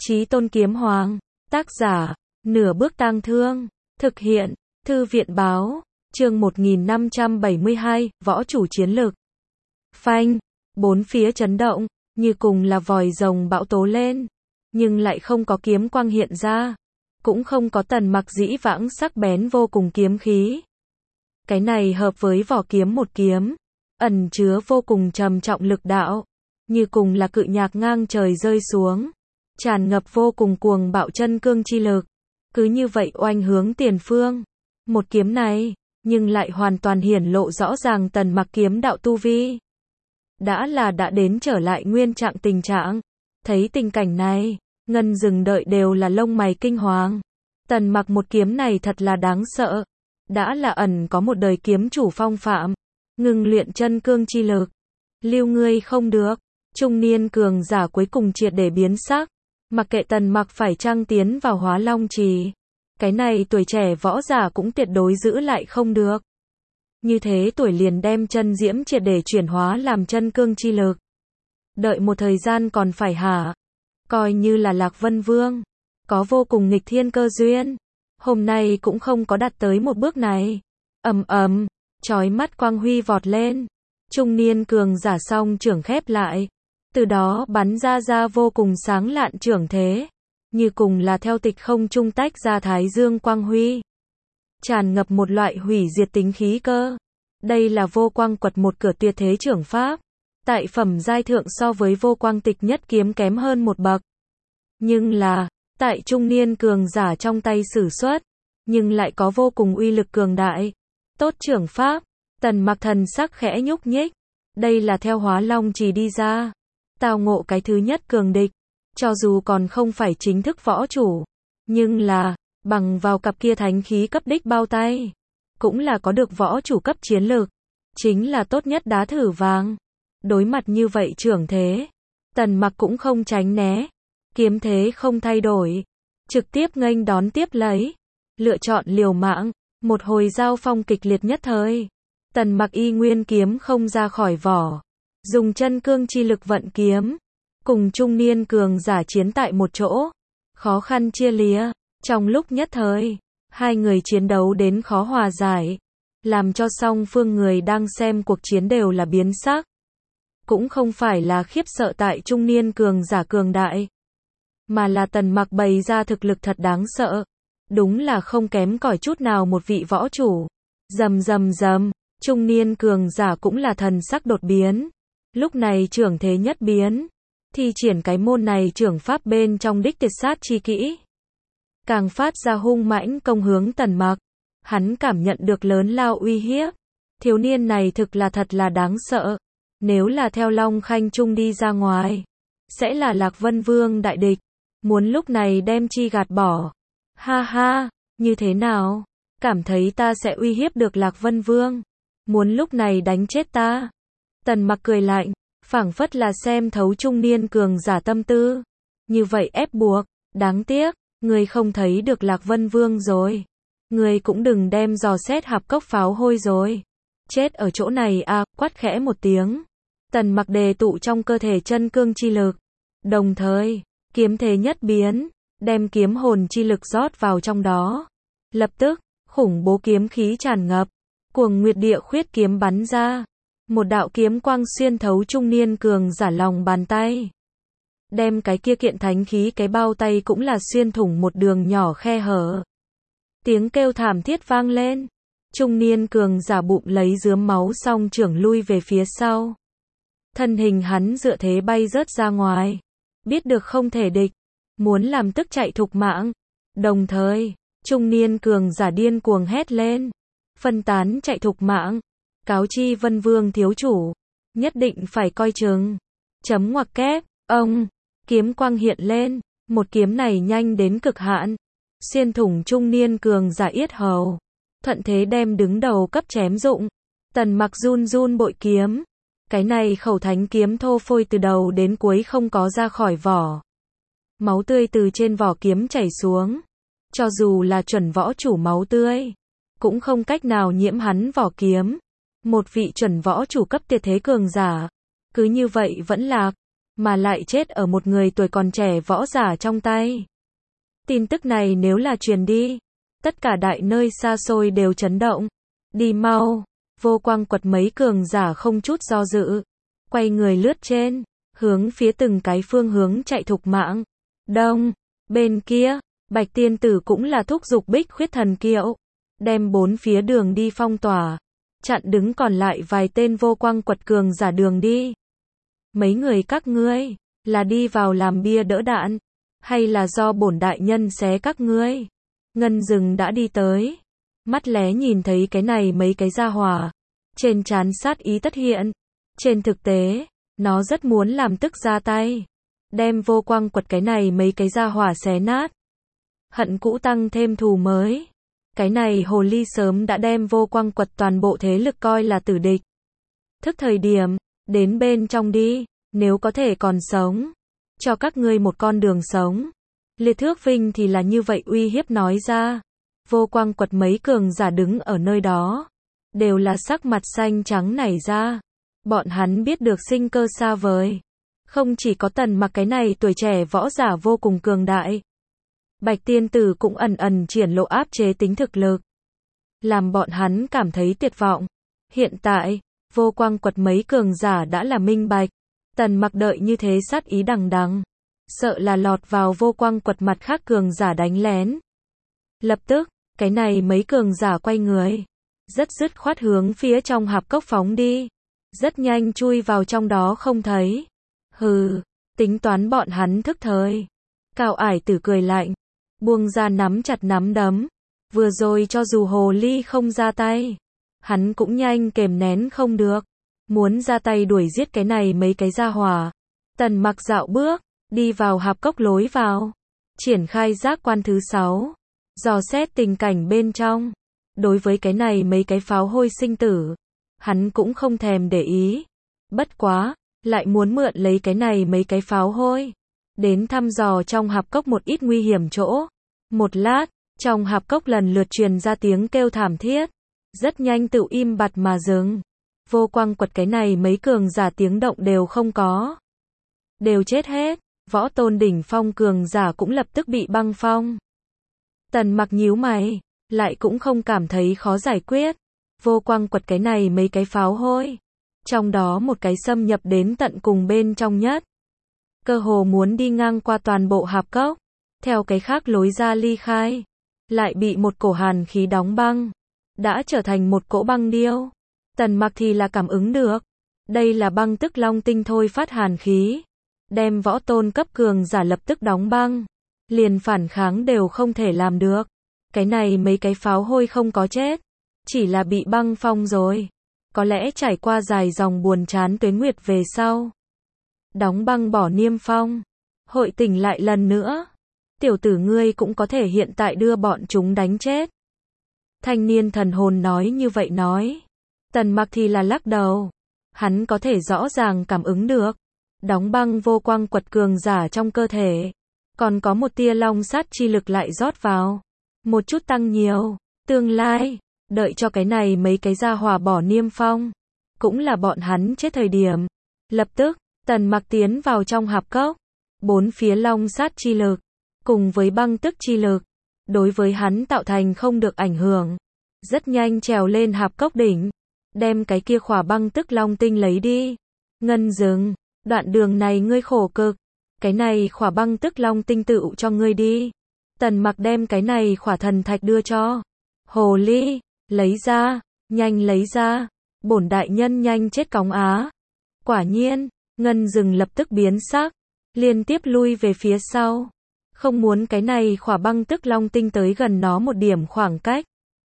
Chí Tôn Kiếm Hoàng. Tác giả, Nửa Bước Tang Thương. Thực hiện, Thư viện Báo. Chương 1572, Võ chủ chiến lực. Phanh, bốn phía chấn động, như cùng là vòi rồng bão tố lên, nhưng lại không có kiếm quang hiện ra, cũng không có Tần Mặc dĩ vãng sắc bén vô cùng kiếm khí. Cái này hợp với vỏ kiếm một kiếm, ẩn chứa vô cùng trầm trọng lực đạo, như cùng là cự nhạc ngang trời rơi xuống, tràn ngập vô cùng cuồng bạo chân cương chi lực, cứ như vậy oanh hướng tiền phương. Một kiếm này, nhưng lại hoàn toàn hiển lộ rõ ràng Tần Mặc kiếm đạo tu vi. Đã đến trở lại nguyên trạng tình trạng. Thấy tình cảnh này, Ngân Dừng đợi đều là lông mày kinh hoàng. Tần Mặc một kiếm này thật là đáng sợ. Đã là ẩn có một đời kiếm chủ phong phạm, ngừng luyện chân cương chi lực. Lưu ngươi không được. Trung niên cường giả cuối cùng triệt để biến sắc. Mặc kệ Tần Mặc phải chăng tiến vào Hóa Long Trì, cái này tuổi trẻ võ giả cũng tuyệt đối giữ lại không được. Như thế tuổi liền đem chân diễm triệt để chuyển hóa làm chân cương chi lực. Đợi một thời gian còn phải hả? Coi như là Lạc Vân Vương, có vô cùng nghịch thiên cơ duyên, hôm nay cũng không có đạt tới một bước này. Ầm ầm, chói mắt quang huy vọt lên. Trung niên cường giả song trưởng khép lại, từ đó bắn ra vô cùng sáng lạn trưởng thế, như cùng là theo tịch không trung tách ra thái dương quang huy, tràn ngập một loại hủy diệt tính khí cơ. Đây là vô quang quật một cửa tuyệt thế trưởng pháp, tại phẩm giai thượng so với vô quang tịch nhất kiếm kém hơn một bậc. Nhưng là, tại trung niên cường giả trong tay sử xuất, nhưng lại có vô cùng uy lực cường đại. Tốt trưởng pháp, Tần Mặc thần sắc khẽ nhúc nhích. Đây là theo Hóa Long Trì đi ra, tao ngộ cái thứ nhất cường địch, cho dù còn không phải chính thức võ chủ, nhưng là, bằng vào cặp kia thánh khí cấp đích bao tay, cũng là có được võ chủ cấp chiến lược, chính là tốt nhất đá thử vàng. Đối mặt như vậy trưởng thế, Tần Mặc cũng không tránh né, kiếm thế không thay đổi, trực tiếp nghênh đón tiếp lấy, lựa chọn liều mạng, một hồi giao phong kịch liệt nhất thời. Tần Mặc y nguyên kiếm không ra khỏi vỏ, dùng chân cương chi lực vận kiếm, cùng trung niên cường giả chiến tại một chỗ, khó khăn chia lìa. Trong lúc nhất thời, hai người chiến đấu đến khó hòa giải, làm cho song phương người đang xem cuộc chiến đều là biến sắc. Cũng không phải là khiếp sợ tại trung niên cường giả cường đại, mà là Tần Mặc bày ra thực lực thật đáng sợ, đúng là không kém cỏi chút nào một vị võ chủ. Rầm rầm rầm, trung niên cường giả cũng là thần sắc đột biến, lúc này trưởng thế nhất biến, thi triển cái môn này trưởng pháp bên trong đích tuyệt sát chi kỹ, càng phát ra hung mãnh công hướng Tần Mặc. Hắn cảm nhận được lớn lao uy hiếp, thiếu niên này thực là thật là đáng sợ, nếu là theo Long Khanh Trung đi ra ngoài, sẽ là Lạc Vân Vương đại địch, muốn lúc này đem chi gạt bỏ. Ha ha, như thế nào? Cảm thấy ta sẽ uy hiếp được Lạc Vân Vương? Muốn lúc này đánh chết ta? Tần Mặc cười lạnh, phảng phất là xem thấu trung niên cường giả tâm tư. Như vậy ép buộc, đáng tiếc, ngươi không thấy được Lạc Vân Vương rồi. Ngươi cũng đừng đem dò xét hạp cốc pháo hôi rồi. Chết ở chỗ này à, quát khẽ một tiếng. Tần Mặc đề tụ trong cơ thể chân cương chi lực. Đồng thời, kiếm thế nhất biến, đem kiếm hồn chi lực rót vào trong đó. Lập tức, khủng bố kiếm khí tràn ngập, cuồng nguyệt địa khuyết kiếm bắn ra. Một đạo kiếm quang xuyên thấu trung niên cường giả lòng bàn tay. Đem cái kia kiện thánh khí cái bao tay cũng là xuyên thủng một đường nhỏ khe hở. Tiếng kêu thảm thiết vang lên. Trung niên cường giả bụng lấy rướm máu song trưởng lui về phía sau. Thân hình hắn dựa thế bay rớt ra ngoài. Biết được không thể địch, muốn làm tức chạy thục mạng. Đồng thời, trung niên cường giả điên cuồng hét lên, phân tán chạy thục mạng. Cáo chi Vân Vương thiếu chủ, nhất định phải coi chừng. Chấm ngoặc kép, ông, kiếm quang hiện lên, một kiếm này nhanh đến cực hạn, xuyên thủng trung niên cường giả yết hầu, thuận thế đem đứng đầu cấp chém dụng. Tần Mặc run run bội kiếm, cái này khẩu thánh kiếm thô phôi từ đầu đến cuối không có ra khỏi vỏ. Máu tươi từ trên vỏ kiếm chảy xuống, cho dù là chuẩn võ chủ máu tươi, cũng không cách nào nhiễm hắn vỏ kiếm. Một vị chuẩn võ chủ cấp tuyệt thế cường giả, cứ như vậy vẫn lạc, mà lại chết ở một người tuổi còn trẻ võ giả trong tay. Tin tức này nếu là truyền đi, tất cả đại nơi xa xôi đều chấn động. Đi mau, Vô Quang Quật mấy cường giả không chút do dự, quay người lướt trên, hướng phía từng cái phương hướng chạy thục mạng. Đông, bên kia, Bạch Tiên Tử cũng là thúc giục Bích Khuyết Thần Kiệu, đem bốn phía đường đi phong tỏa, chặn đứng còn lại vài tên Vô Quang Quật cường giả đường đi. Mấy người các ngươi, là đi vào làm bia đỡ đạn, hay là do bổn đại nhân xé các ngươi? Ngân Dừng đã đi tới, mắt lé nhìn thấy cái này mấy cái gia hỏa, trên trán sát ý tất hiện. Trên thực tế, nó rất muốn làm tức ra tay, đem Vô Quang Quật cái này mấy cái gia hỏa xé nát. Hận cũ tăng thêm thù mới. Cái này hồ ly sớm đã đem Vô Quang Quật toàn bộ thế lực coi là tử địch. Thức thời điểm, đến bên trong đi, nếu có thể còn sống, cho các ngươi một con đường sống. Liệt Thước Vinh thì là như vậy uy hiếp nói ra. Vô Quang Quật mấy cường giả đứng ở nơi đó, đều là sắc mặt xanh trắng nảy ra. Bọn hắn biết được sinh cơ xa vời. Không chỉ có Tần Mặc cái này tuổi trẻ võ giả vô cùng cường đại, Bạch Tiên Tử cũng ẩn ẩn triển lộ áp chế tính thực lực, làm bọn hắn cảm thấy tuyệt vọng. Hiện tại, Vô Quang Quật mấy cường giả đã là minh bạch, Tần Mặc đợi như thế sát ý đằng đằng, sợ là lọt vào Vô Quang Quật mặt khác cường giả đánh lén. Lập tức, cái này mấy cường giả quay người, rất dứt khoát hướng phía trong hạp cốc phóng đi, rất nhanh chui vào trong đó không thấy. Hừ, tính toán bọn hắn thức thời. Cao Ải Tử cười lạnh, buông ra nắm chặt nắm đấm. Vừa rồi cho dù hồ ly không ra tay, hắn cũng nhanh kềm nén không được, muốn ra tay đuổi giết cái này mấy cái gia hỏa. Tần Mặc dạo bước, đi vào hạp cốc lối vào, triển khai giác quan thứ 6, dò xét tình cảnh bên trong. Đối với cái này mấy cái pháo hôi sinh tử, hắn cũng không thèm để ý. Bất quá, lại muốn mượn lấy cái này mấy cái pháo hôi, đến thăm dò trong hạp cốc một ít nguy hiểm chỗ. Một lát, trong hạp cốc lần lượt truyền ra tiếng kêu thảm thiết, rất nhanh tự im bặt mà dừng. Vô Quang Quật cái này mấy cường giả tiếng động đều không có, đều chết hết. Võ tôn đỉnh phong cường giả cũng lập tức bị băng phong. Tần Mặc nhíu mày, lại cũng không cảm thấy khó giải quyết. Vô Quang Quật cái này mấy cái pháo hôi, trong đó một cái xâm nhập đến tận cùng bên trong nhất, cơ hồ muốn đi ngang qua toàn bộ hạp cốc, theo cái khác lối ra ly khai, lại bị một cổ hàn khí đóng băng, đã trở thành một cỗ băng điêu. Tần Mặc thì là cảm ứng được, đây là băng tức long tinh thôi phát hàn khí, đem võ tôn cấp cường giả lập tức đóng băng, liền phản kháng đều không thể làm được. Cái này mấy cái pháo hôi không có chết, chỉ là bị băng phong rồi. Có lẽ trải qua dài dòng buồn chán tuế nguyệt về sau, đóng băng bỏ niêm phong, hội tỉnh lại lần nữa. Tiểu tử ngươi cũng có thể hiện tại đưa bọn chúng đánh chết. Thanh niên thần hồn nói như vậy nói. Tần Mặc thì là lắc đầu. Hắn có thể rõ ràng cảm ứng được, đóng băng Vô Quang Quật cường giả trong cơ thể, còn có một tia long sát chi lực lại rót vào, một chút tăng nhiều. Tương lai, đợi cho cái này mấy cái gia hỏa bỏ niêm phong, cũng là bọn hắn chết thời điểm. Lập tức, Tần Mặc tiến vào trong hạp cốc, bốn phía long sát chi lực, cùng với băng tức chi lực, đối với hắn tạo thành không được ảnh hưởng. Rất nhanh trèo lên hạp cốc đỉnh, đem cái kia khỏa băng tức long tinh lấy đi. Ngân Dừng, đoạn đường này ngươi khổ cực, cái này khỏa băng tức long tinh tựu cho ngươi đi. Tần Mặc đem cái này khỏa thần thạch đưa cho hồ ly, lấy ra, nhanh lấy ra, bổn đại nhân nhanh chết cóng á. Quả nhiên, Ngân Dừng lập tức biến sắc, liên tiếp lui về phía sau, không muốn cái này khỏa băng tức long tinh tới gần nó một điểm khoảng cách.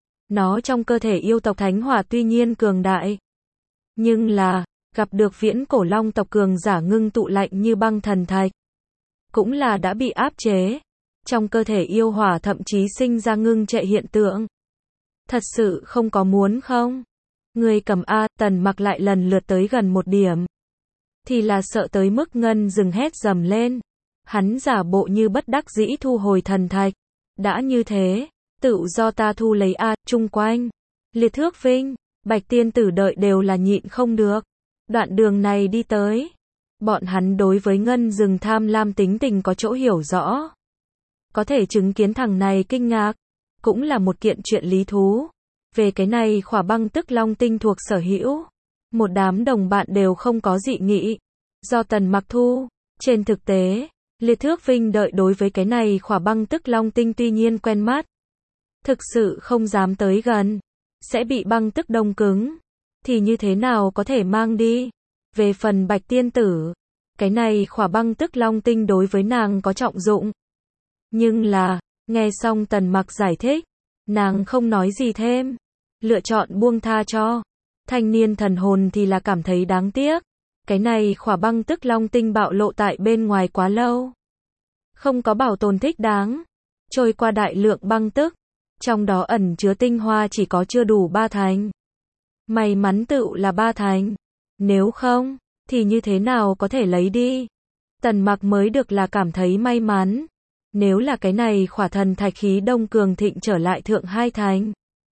Nó trong cơ thể yêu tộc thánh hỏa tuy nhiên cường đại, nhưng là, gặp được viễn cổ long tộc cường giả ngưng tụ lạnh như băng thần thạch, cũng là đã bị áp chế. Trong cơ thể yêu hỏa thậm chí sinh ra ngưng trệ hiện tượng. Thật sự không có muốn không? Người cầm A. Tần Mặc lại lần lượt tới gần một điểm, thì là sợ tới mức Ngân Dừng hét dầm lên. Hắn giả bộ như bất đắc dĩ thu hồi thần thạch. Đã như thế, tự do ta thu lấy A. Chung quanh, Liệt Thước Vinh, Bạch Tiên Tử đợi đều là nhịn không được. Đoạn đường này đi tới, Bọn hắn đối với Ngân Dừng tham lam tính tình có chỗ hiểu rõ. Có thể chứng kiến thằng này kinh ngạc, cũng là một kiện chuyện lý thú. Về cái này khỏa băng tức long tinh thuộc sở hữu. Một đám đồng bạn đều không có dị nghị. Do Tần Mặc thu. Trên thực tế, Liệt Thước Vinh đợi đối với cái này khỏa băng tức long tinh tuy nhiên quen mắt. Thực sự không dám tới gần. Sẽ bị băng tức đông cứng. Thì như thế nào có thể mang đi. Về phần Bạch Tiên Tử. Cái này khỏa băng tức long tinh đối với nàng có trọng dụng. Nhưng là, nghe xong Tần Mặc giải thích. Nàng không nói gì thêm. Lựa chọn buông tha cho. Thanh niên thần hồn thì là cảm thấy đáng tiếc. Cái này khỏa băng tức long tinh bạo lộ tại bên ngoài quá lâu. Không có bảo tồn thích đáng. Trôi qua đại lượng băng tức. Trong đó ẩn chứa tinh hoa chỉ có chưa đủ 3 thành. May mắn tựu là 3 thành. Nếu không, thì như thế nào có thể lấy đi. Tần Mặc mới được là cảm thấy may mắn. Nếu là cái này khỏa thần thạch khí đông cường thịnh trở lại thượng 2 thành.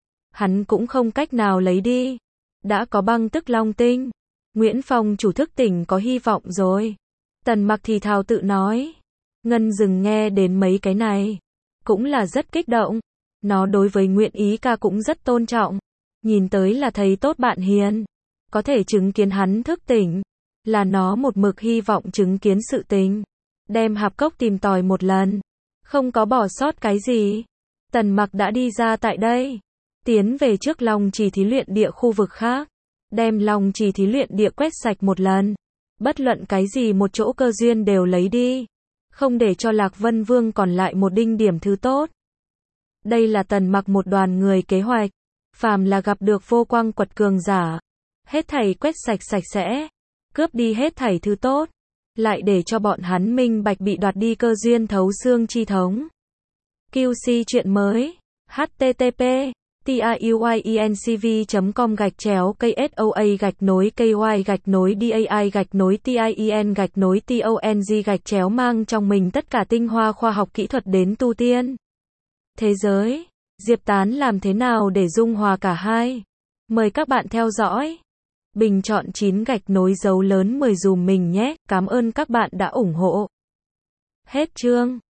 Hắn cũng không cách nào lấy đi. Đã có băng tức long tinh. Nguyễn Phong chủ thức tỉnh có hy vọng rồi. Tần Mặc thì thào tự nói. Ngân Dừng nghe đến mấy cái này. Cũng là rất kích động. Nó đối với Nguyện Ý ca cũng rất tôn trọng. Nhìn tới là thấy tốt bạn hiền. Có thể chứng kiến hắn thức tỉnh. Là nó một mực hy vọng chứng kiến sự tình. Đem hạp cốc tìm tòi một lần. Không có bỏ sót cái gì. Tần Mặc đã đi ra tại đây. Tiến về trước Long Trì thí luyện địa khu vực khác. Đem Long Trì thí luyện địa quét sạch một lần. Bất luận cái gì một chỗ cơ duyên đều lấy đi. Không để cho Lạc Vân Vương còn lại một đinh điểm thứ tốt. Đây là Tần Mặc một đoàn người kế hoạch. Phàm là gặp được vô quang quật cường giả. Hết thảy quét sạch sạch sẽ. Cướp đi hết thảy thứ tốt. Lại để cho bọn hắn minh bạch bị đoạt đi cơ duyên thấu xương chi thống. QC chuyện mới. http tiuyencv.com/KSOA-KY-DAI-TIEN-TONG mang trong mình tất cả tinh hoa khoa học kỹ thuật đến tu tiên. Thế giới, Diệp Tán làm thế nào để dung hòa cả hai? Mời các bạn theo dõi. Bình chọn 9 gạch nối dấu lớn 10 dùm mình nhé. Cảm ơn các bạn đã ủng hộ. Hết chương.